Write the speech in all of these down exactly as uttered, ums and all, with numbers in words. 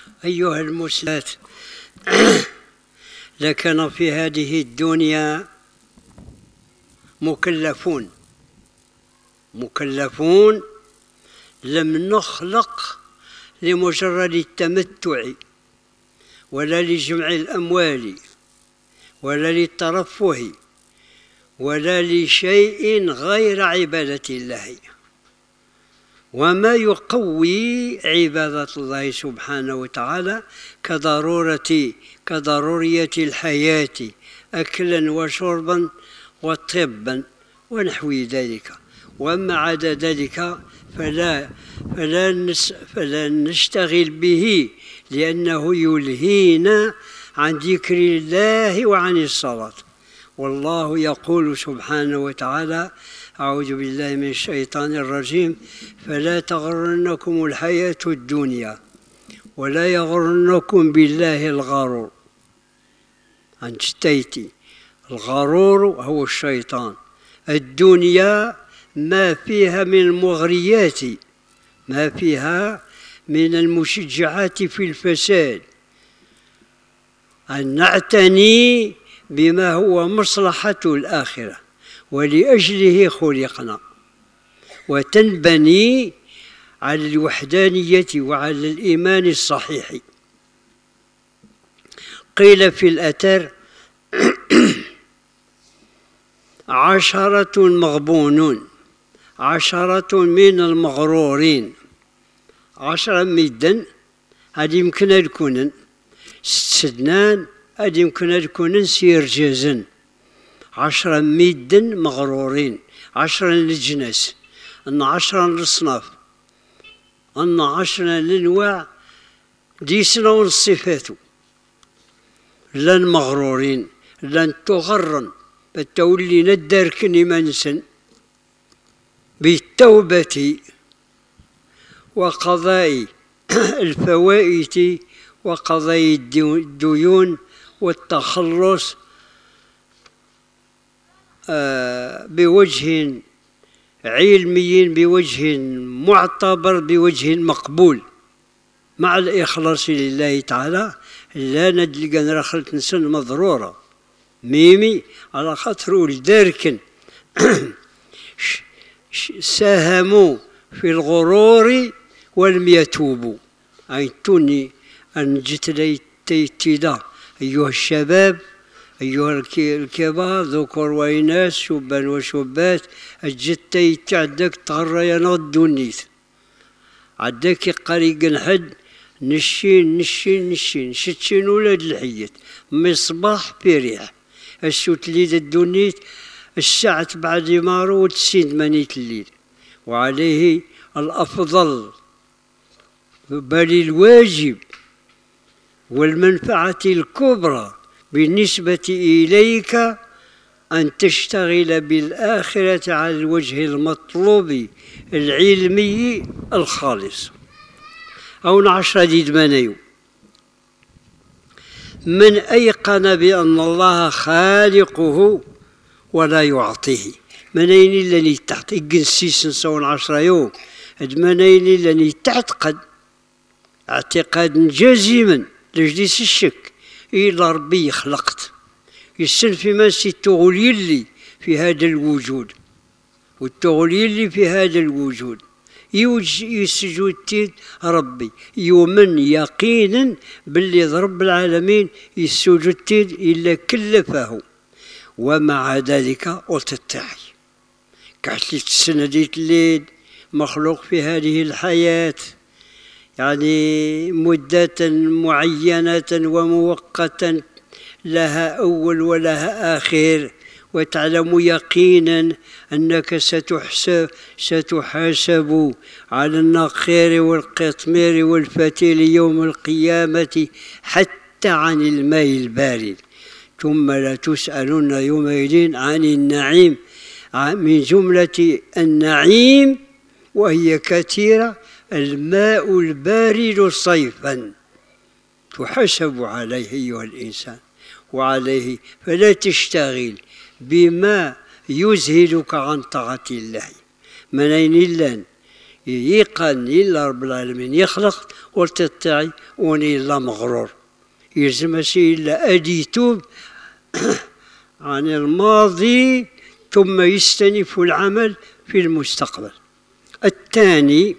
أيها المسلمات، لكن في هذه الدنيا مكلفون مكلفون لم نخلق لمجرد التمتع ولا لجمع الأموال ولا للترفه ولا لشيء غير عبادة الله. وما يقوي عبادة الله سبحانه وتعالى كضرورة كضرورية الحياة أكلا وشربا وطبا ونحو ذلك. وما عدا ذلك فلا, فلا, فلا نشتغل به، لأنه يلهينا عن ذكر الله وعن الصلاة. والله يقول سبحانه وتعالى: أعوذ بالله من الشيطان الرجيم: فلا تغرنكم الحياة الدنيا ولا يغرنكم بالله الغرور. أنشتيتي الغرور هو الشيطان. الدنيا ما فيها من المغريات، ما فيها من المشجعات في الفساد. أن نعتني بما هو مصلحة الآخرة ولأجله خلقنا، وتنبني على الوحدانية وعلى الإيمان الصحيح. قيل في الأثر: عشرة مغبونون، عشرة من المغرورين. عشرة ميدن هذه يمكن يكونن سدنان، هذه يمكن يكونن سيرجزن. عشرة ميدن مغرورين، عشرة للجنس، أن عشرة للصناف، أن عشرة للأنواع ديسنا والصفات. لن مغرورين، لن تغرن بالتولي ندرك منسن بالتوبة وقضاء الفوائد وقضاء الديون والتخلص بوجه علمي، بوجه معتبر، بوجه مقبول، مع الإخلاص لله تعالى. لا ندلق نرخلت نسن مضرورة ميمي على خاطر ولداركن ساهموا في الغرور ولم يتوبوا. أي توني أن جت لي تيدا أيها الشباب، أيها الكبار، ذكر وإناث، شبان وشبات، الجتي تعدك تغرينا الدنيت عدك قريق الحد نشين نشين نشين شتشين ولاد الحيات مصباح بريح السوت ليد الدنيت الساعة بعد مارو وتسين منيت الليل. وعليه الأفضل بل الواجب والمنفعة الكبرى بالنسبة إليك أن تشتغل بالآخرة على الوجه المطلوب العلمي الخالص. أو نعشر ديد منيو من أيقن بأن الله خالقه ولا يعطيه. منين اللي تحت إجنسيس نسون عشرة يوم منين اللي تعتقد اعتقاد جازما لجديس الشك إلا ربي خلقت يسن في ماسي التغليل لي في هذا الوجود، والتغليل لي في هذا الوجود يسجد تيد ربي يؤمن يقينا باللي رب العالمين يسجد تيد إلا كلفه. ومع ذلك قلت التاعي قالت لي تسنديت الليل مخلوق في هذه الحياة، يعني مدة معينة ومؤقتا لها أول ولها آخر. وتعلم يقينا أنك ستحسب ستحاسب على النقير والقطمير والفتيل يوم القيامة حتى عن الماء البارد. ثم لا تسألن يومئذ عن النعيم، من جملة النعيم وهي كثيرة الماء البارد صيفا تحاسب عليه أيها الإنسان. وعليه فلا تشتغل بما يزهدك عن طاعة الله. منين لن يقان إلا رب العالمين يخلق وتتعي وني إلا مغرور يلزم شيء إلا أديتوب عن الماضي ثم يستنف العمل في المستقبل. الثاني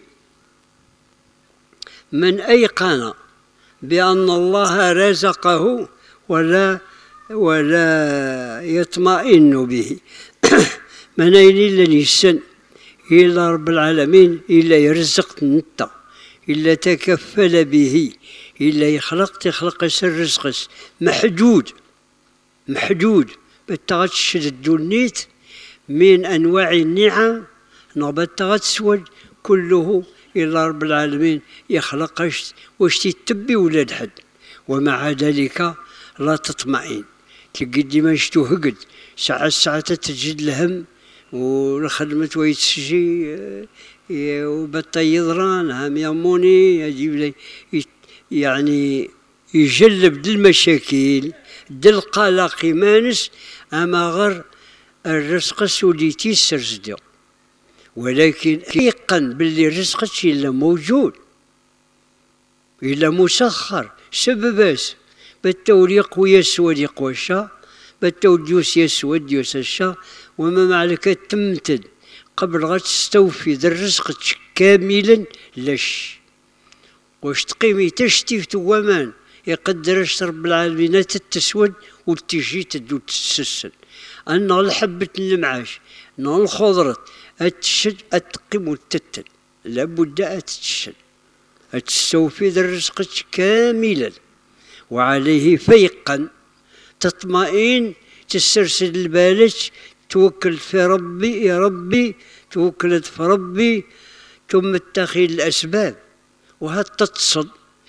من أيقن بأن الله رزقه ولا ولا يطمئن به من أين إلا يسن إلا رب العالمين إلا يرزق نتا إلا تكفل به إلا يخلق تخلق الرزق محدود محدود بتغتشد النيت من أنواع النعم نبتغتسود كله إلا رب العالمين يخلقش واش تتبي ولاد حد ومع ذلك لا تطمئن تقدي ما شتو هقد ساعة ساعة تجد الهم والخدمة ويتسجي وبطا يضران هم يموني يجيب لي يعني يجلب دل المشاكل دل قلق مانس أما غير الرزق سوليتي سرزدو ولكن يقن باللي الرزق إلا موجود إلا مسخر سبباس بالتوليق ويسود يقوشا بالتوديوس يسود يسشا وما معلك تمتد قبل غا تستوفي ذا الرزق كاملا لش واش تقيمي تشتيفت ومان يقدرش رب العالمين تتسود وتجي تدو تتسسل أن الحبة المعاش أن الخضرة أتشد أتقيم وتتل لابد أتشد أتستوفي ذا الرزق كاملا وعليه فيقا تطمئن تسترسل البالج توكل في ربي يا ربي توكلت في ربي ثم اتخذ الأسباب وهاد تتصد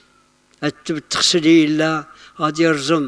تغسلي إلا غادي يرزم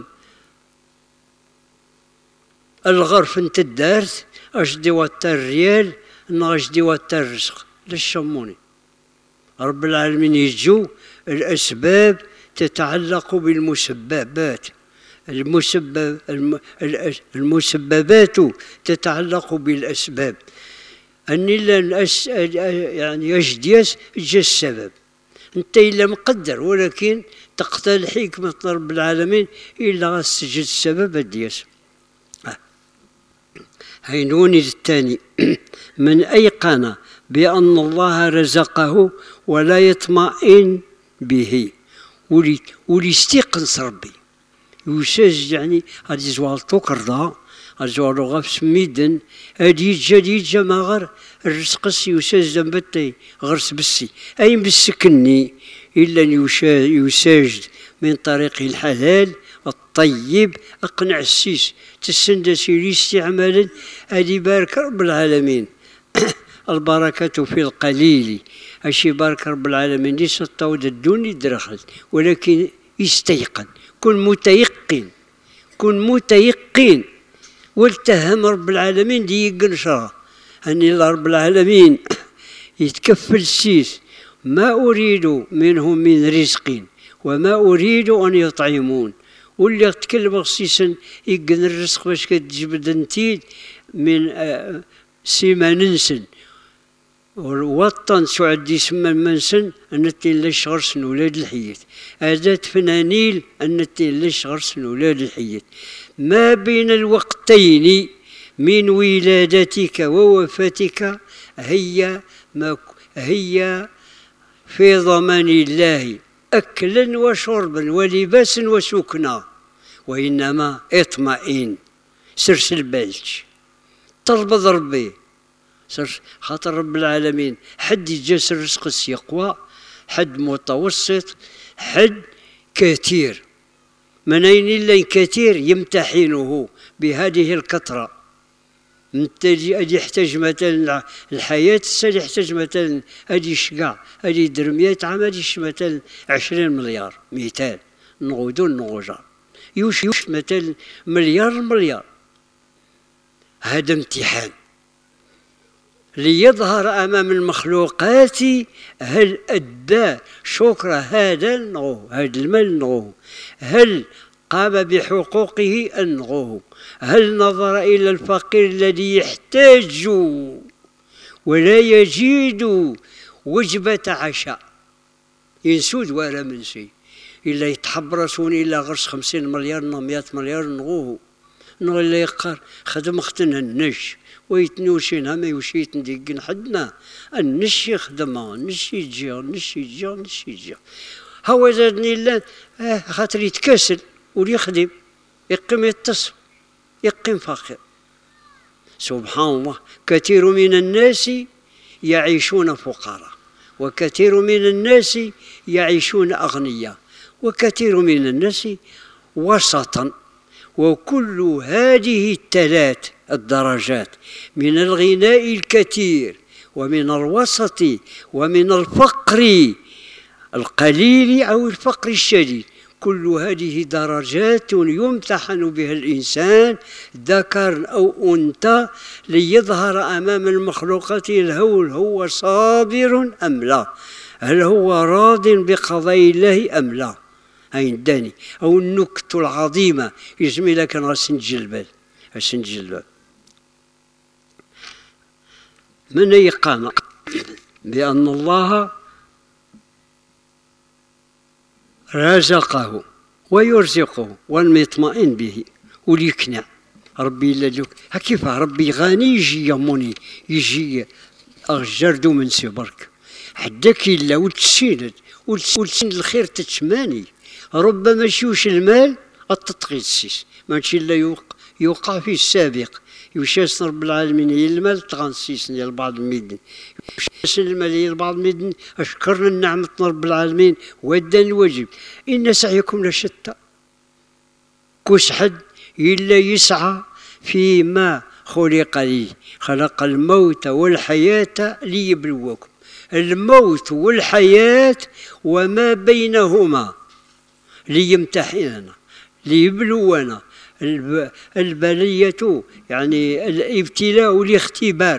الغرف انت الدارت أجدي واتر الريال نغجدي واتر الرزق للشموني رب العالمين يجو الأسباب تتعلق بالمسببات المسبب المسببات تتعلق بالأسباب أني لا يعني يجديس جا السبب أنت إلا مقدر ولكن تقتل حكمة رب العالمين إلا غتسجد السبب دياس. هينوني الثاني من أيقن بأن الله رزقه ولا يطمئن به ولي ولي يستيقن ربي يساج يعني هادي زوال توكردا هادي زوال غاف سميدن هادي يجا يجا ما غير الرزق يساج زنبتي غرس بسي أي مسكني إلا يساجد من طريق الحلال الطيب أقنع السيس تسندسي لاستعمالا هادي بارك رب العالمين البركة في القليل أشي بارك رب العالمين ليس الطود الدوني درخل ولكن يستيقن كن متيقن كن متيقن والتهم رب العالمين دي يقنشرها أني رب العالمين يتكفل السيس ما أريد منهم من رزق وما أريد أن يطعمون واللي يتكلم خصيصا يقن الرزق باش كتجبد انتيد من آه سيما ننسن والوطن سعد يسمى المنسن أنتي ليش غرسن ولاد الحيات أداة فنانيل أنتي ليش غرسن ولاد الحيات ما بين الوقتين من ولادتك ووفاتك هي ما هي في ضمان الله أكلا وشربا ولباسا وسكنا وإنما اطمئن سرسل بالج تربض ربي سر خاطر رب العالمين حد يجاس الرزق يقوى حد متوسط حد كثير من أين إلا كثير يمتحنه بهذه الكثرة أدي يحتاج مثلا الحياة السال يحتاج مثلا أدي شقع أدي درميات عام أدي مثلا عشرين مليار مثال نغودو نغوجار يوش يوش مثلا مليار مليار هذا امتحان ليظهر أمام المخلوقات هل أدى شكر هذا النغو هذا المال نغوه هل قام بحقوقه النغوه هل نظر إلى الفقير الذي يحتاج ولا يجد وجبة عشاء ينسود ولا من شيء إلا يتحبرسون إلا غرس خمسين مليار نو مئة مليار نغوه نو إلا يقار خدم ختنا النش ويتنوشين هما يوشيت نديقن حدنا النش يخدمها النش يجي النش يجي النش يجي هو زادني الله آه خاطر يتكاسل ويخدم يقيم يتصل يقيم فقير. سبحان الله، كثير من الناس يعيشون فقراء، وكثير من الناس يعيشون أغنياء، وكثير من الناس وسطا. وكل هذه الثلاث الدرجات من الغناء الكثير ومن الوسط ومن الفقر القليل أو الفقر الشديد، كل هذه درجات يمتحن بها الإنسان ذكر أو أنثى ليظهر أمام المخلوقات هل هو صابر أم لا، هل هو راض بقضاء الله أم لا. هينداني أو النكتة العظيمة يجمي لك غسنجلبال غسنجلبال من أيقان بأن الله رزقه ويرزقه والمطمئن به وليقنع ربي إلا لك كيف ربي غني يجي يموني يجي أغجردو من سبرك حداك إلا وتسيند وتسيند الخير تتماني ربما شوش المال التطغي السيس ماشي إلا يوقع في السابق يوشاس رب العالمين هي المال تغنسيس ديال بعض الميدن يوشاس المال هي بعض الميدن أشكرنا النعمة رب العالمين وأدى الواجب إن سعيكم لشتى كوس حد إلا يسعى فيما خلق لي خلق الموت والحياة ليبلوكم الموت والحياة وما بينهما ليمتحننا ليبلونا البلية يعني الابتلاء والاختبار.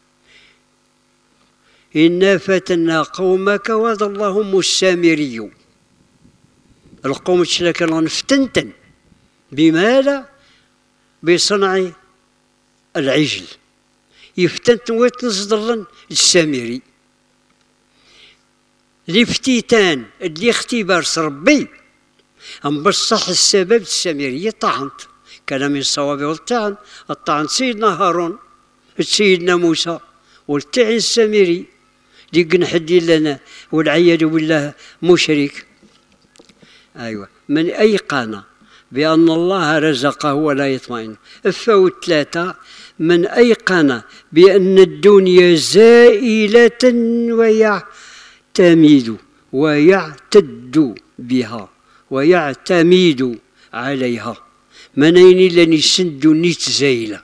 إنا فتنا قومك وظلهم السامري القوم تشلك نفتنتن بماذا؟ بصنع العجل يفتنتن ويتنصدرن السامري الافتتان اللي اختبار ربي أم بصح السبب السامرية طعنت كلام الصواب والطعن الطعن سيدنا هارون سيدنا موسى والطعن السامري اللي قنحدي لنا والعياذ بالله مشرك. أيوة من أيقن بأن الله رزقه ولا يطمئن. الفوت ثلاثة من أيقن بأن الدنيا زائلة ويعتمد ويعتد بها ويعتمد عليها منين لن سند نيت زايلة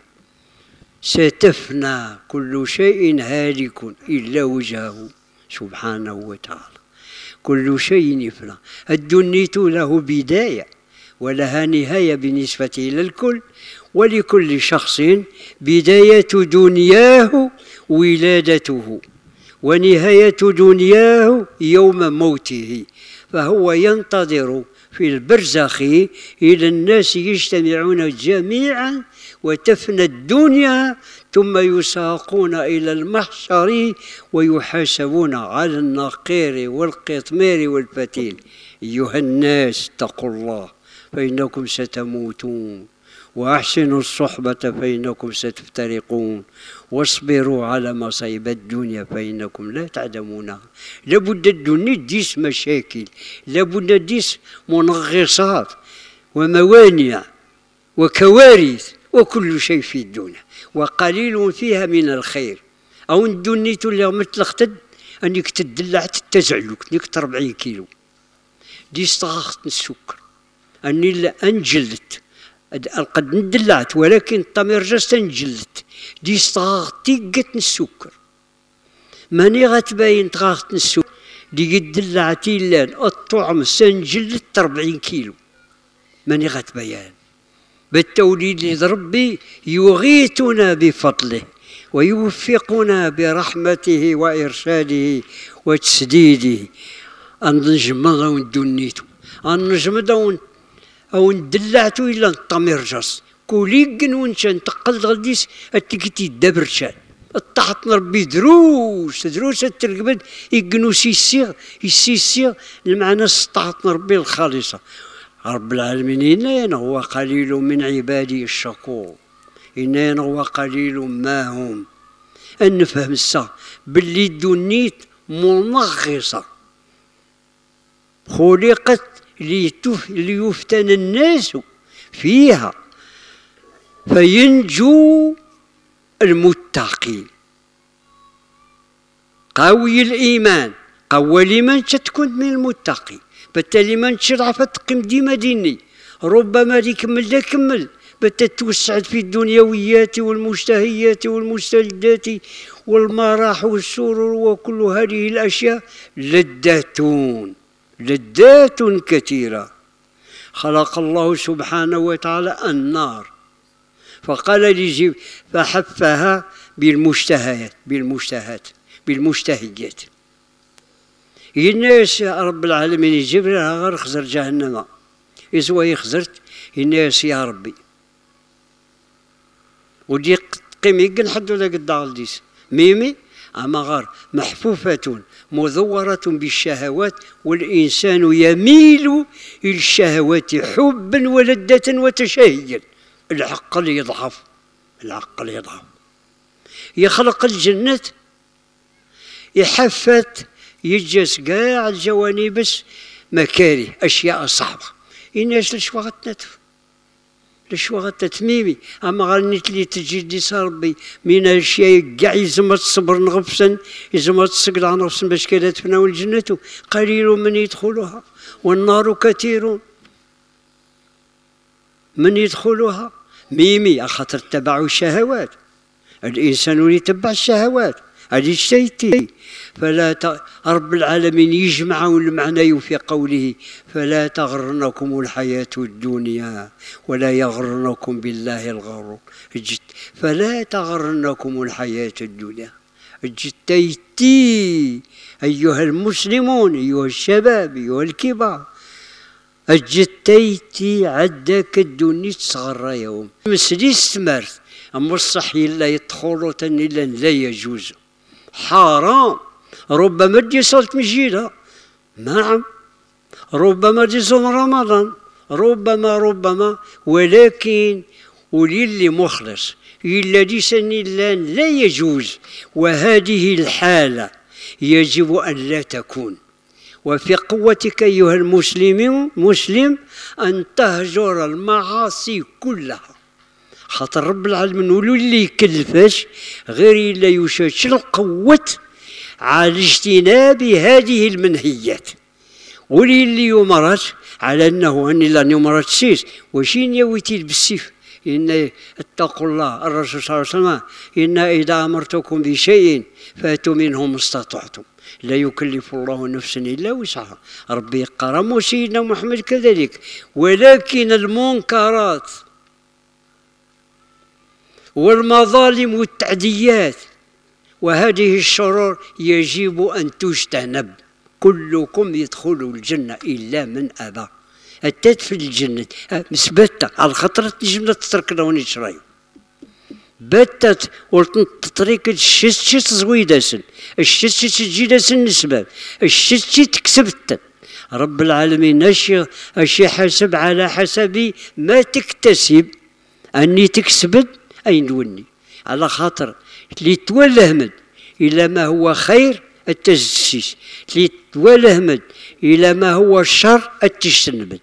ستفنى كل شيء هالك إلا وجهه سبحانه وتعالى كل شيء يفنى. الدنيا له بداية ولها نهاية بالنسبة إلى الكل ولكل شخص بداية دنياه ولادته ونهاية دنياه يوم موته فهو ينتظر في البرزخ إلى الناس يجتمعون جميعا وتفنى الدنيا ثم يساقون إلى المحشر ويحاسبون على النقير والقطمير والفتيل. أيها الناس اتقوا الله فإنكم ستموتون وأحسنوا الصحبة فإنكم ستفترقون واصبروا على مصائب الدنيا فإنكم لا تعلمونها. لابد الدنيا ديس مشاكل لابد ديس منغصات وموانع وكوارث وكل شيء في الدنيا وقليل فيها من الخير. أو الدنيا تولي مثل اختد أنك تدلع تتزعلك نيك أربعين كيلو ديس طاخت السكر أني أنجلت قد ندلعت ولكن الطميرجة انجلت دي صاغتي قت السكر ماني غتباين تغاغت السكر دي قد دلعتي لان الطعم سنجلت أربعين كيلو ماني غتباين بالتوليد لربي يغيثنا بفضله ويوفقنا برحمته وإرشاده وتسديده أن نجمض دنيتو أن نجمض أو ندلعتو إلا الطمير جاس كوليقن ونشان تقل غديس أتكتي دبرشان الطاعة ربي دروس دروس ترقبت يقنوس يسيغ يسيغ المعنى طاعة ربي الخالصة. رب العالمين إننا هو قليل من عبادي الشكور، إننا هو قليل ما هم. أن نفهم السا باللي دنيت منغصة خلقت ليفتن الناس فيها فينجو المتقين. قوي الإيمان قوي الإيمان تكون من المتقي، بالتالي ما نشرع فتقيم ديما ديني، ربما يكمل لا كمل بتتوسعد في الدنيويات والمشتهيات والمستلذات والمراح والسرور وكل هذه الأشياء لذات لذات كثيرة. خلق الله سبحانه وتعالى النار فقال لجيب فحفها بالمشتهيات بالمشتهات بالمشتهيات. الناس رب العالمين يجيب لها غير خزر جهنم إزوا يخزرت الناس يا ربي ودي قيم يقن حد ولا قد غلديس ميمي أما غار محفوفة مذورة بالشهوات والإنسان يميل إلى الشهوات حبا ولذة وتشهيا. العقل يضعف العقل يضعف يخلق الجنة يحفت يجلس كاع الجوانب بس مكاره أشياء صعبة. الناس لشوا غتنتف لشوا غتتميمي أما غنيت لي تجي دي ربي من الأشياء كاع يزم تصبر نغفسا يزم تسقط عن نفسا باش كذا تفناو الجنة قليل من يدخلها والنار كثير من يدخلها. ميمي خاطر تبعوا الشهوات الإنسان يتبع الشهوات هذه الشيء. فلا ت... رب العالمين يجمعون المعنى في قوله فلا تغرنكم الحياة الدنيا ولا يغرنكم بالله الغرور. فلا تغرنكم الحياة الدنيا اجتيتي أيها المسلمون أيها الشباب أيها الكبار اجتيتي عدك الدنيا تصغر يوم مسلي استمرت أما الصحي لا يدخلوا إلا لا يجوز حرام. ربما دي صلت مجيلة نعم ربما دي صوم رمضان ربما ربما ولكن وللي مخلص الذي سن الله لا يجوز. وهذه الحالة يجب أن لا تكون. وفي قوتك أيها المسلم مسلم أن تهجر المعاصي كلها خاطر رب العالمين ولو اللي يكلفش غير إلا يشاش القوة على اجتناب هذه المنهيات. ولي اللي يمرت على أنه أني لن يمرت سيس وشين يويتي بالسيف إن اتقوا الله. الرسول صلى الله عليه وسلم إن إذا أمرتكم بشيء فأتوا منه ما استطعتم لا يكلف الله نفسا إلا وسعها. ربي قرم وسيدنا محمد كذلك. ولكن المنكرات والمظالم والتعديات وهذه الشرور يجب أن تجتنب. كلكم يدخل الجنة إلا من أبى. أتت في الجنة مثبتة على خطرة الجنة تتركنا ونشري بتت والطريق الشت شت زويدة سن الشت شت تجي سن نسباب الشت شت كسبت. رب العالمين أشي أشي حسب على حسب ما تكتسب أني تكسبت أي نوني على خاطر اللي تولى همد إلى ما هو خير التجسيس اللي تولى همد إلى ما هو الشر التجتنب.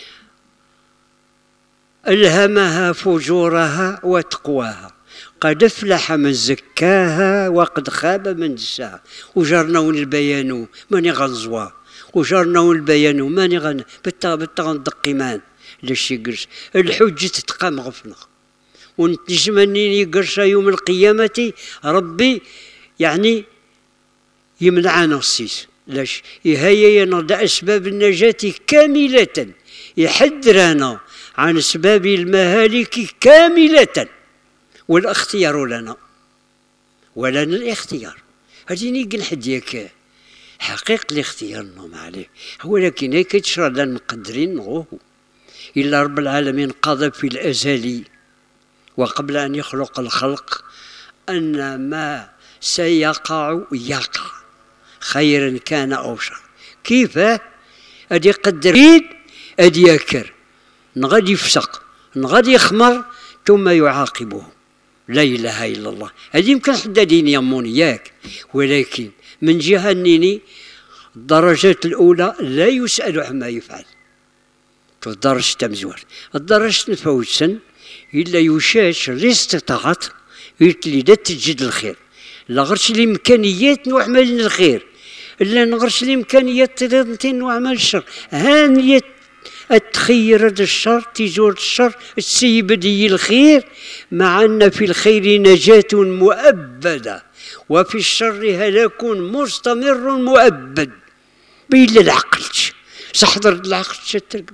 ألهمها فجورها وتقواها قد افلح من زكاها وقد خاب من دساها. وجرناون البيان ماني غنزوا وجرناون البيان ماني غن بتا بتا غندقي مان لاش يقرش الحجة تتقام غفنا ونتجمني يقرش يوم القيامة ربي يعني يمنعنا السيس لاش يهيا ينضع أسباب النجاة كاملة يحذرنا عن أسباب المهالك كاملة والاختيار لنا ولنا الاختيار. هذه نيقل حد ياك حقيقة الاختيار نوم عليه ولكن هيك تشرى لنا مقدرين نغوه إلا رب العالمين قضى في الأزلي وقبل أن يخلق الخلق أن ما سيقع يقع خيرا كان أو شر. كيف؟ أدي يقدر يد أدي يكر نغادي يفسق نغادي يخمر ثم يعاقبه. لا إله إلا الله. هذه يمكن حدادين يمون ياك، ولكن من جهة أنني الدرجات الأولى لا يسأل عما يفعل. الدرجة تمزور الدرجة نفوتسن إلا يشاش اللي استطاعت يتلي دا تجد الخير، لا غرش الإمكانيات نعمل الخير، إلا نغرش الإمكانيات تنتين نعمل الشر. هانية التخير هذا الشر تيزور الشر السيب دي الخير، مع أن في الخير نجاة مؤبدة وفي الشر هلاك مستمر مؤبد. بإلا العقل سحضر العقل تركب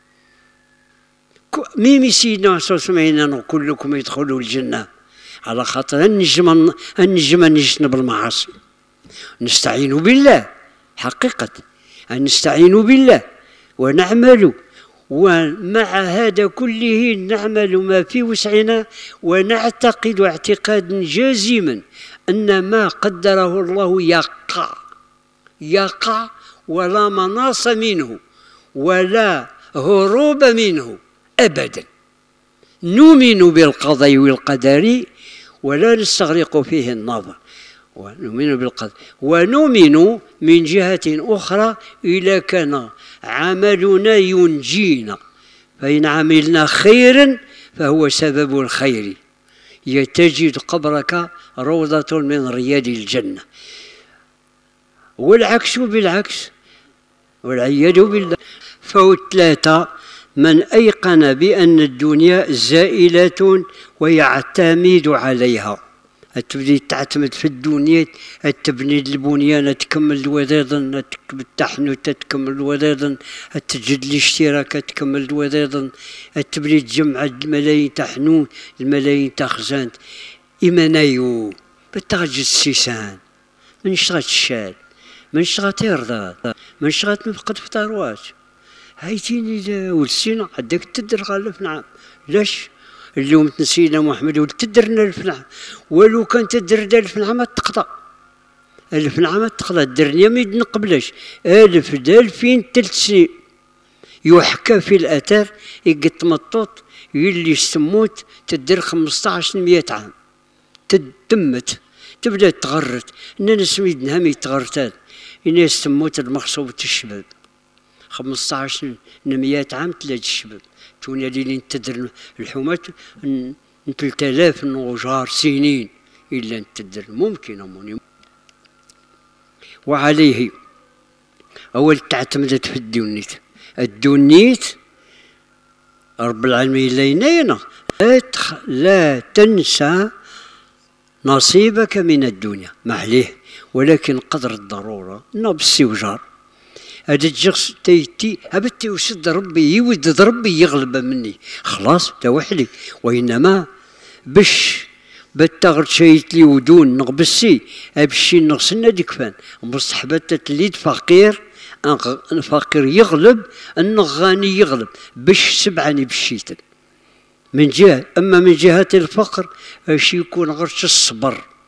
ميمي سيدنا صلى الله عليه وسلم كلكم يدخلوا الجنة على خاطر النجم النجم نجتنب المعاصي. نستعين بالله حقيقة، نستعين بالله ونعمل، ومع هذا كله نعمل ما في وسعنا، ونعتقد اعتقادا جازما أن ما قدره الله يقع يقع ولا مناص منه ولا هروب منه أبدا. نؤمن بالقضاء والقدر ولا نستغرق فيه النظر، ونؤمن بالقدر ونؤمن من جهة أخرى إذا كان عملنا ينجينا، فإن عملنا خيرا فهو سبب الخير، يتجد قبرك روضة من رياض الجنة. والعكس بالعكس والعياذ بالله. فثلاثة من أيقن بأن الدنيا زائلة ويعتمد عليها، تبدي تعتمد في الدنيا، تبني البنيان، تكمل الوذاذن، التحنوت تكمل الوذاذن، تجد الاشتراك تكمل الوذاذن، تبني تجمع الملايين تحنون الملايين تخزان إيمانيو بتغجد السيسان من شغات الشاد من شغات يرضى من شغات مفقد في ثروات. هايتيني ولسينا عندك تدر غالف نعم. لاش اليوم تنسينا محمد ولتدرنا ألف نعم، ولو كان تدر ألف نعم تقضى ألف نعم تقضى. الدرنيا ما يدنقبلاش ألف دا ألفين ثلاث سنين يحكى في الأثر يقط مطوط يلي سموت تدر خمسطاش مية عام تمت تبدا تغرت. إننا سميدنا هم يتغرتات إننا سموت المخصوبة الشباب خمسطاش مية عام ثلاث الشباب تونا اللي نتدر الحومات ثلاثة آلاف نوجار سنين إلا نتدر ممكن أموني. وعليه أول تعتمدت في الدونيت الدونيت رب العالمين لينينا لا تنسى نصيبك من الدنيا معليه، ولكن قدر الضرورة نبسي وجار هذا الجغس تيتي هبتي وسد ربي يودد ربي يغلب مني خلاص توحلي. وإنما بش بتغرد شيت لي ودون نغبسي أبشي نغسلنا ديكفان مصحبات تليد فقير فقير يغلب النغاني يغلب بش سبعني بشيتن من جهة. أما من جهة الفقر اش يكون غرش الصبر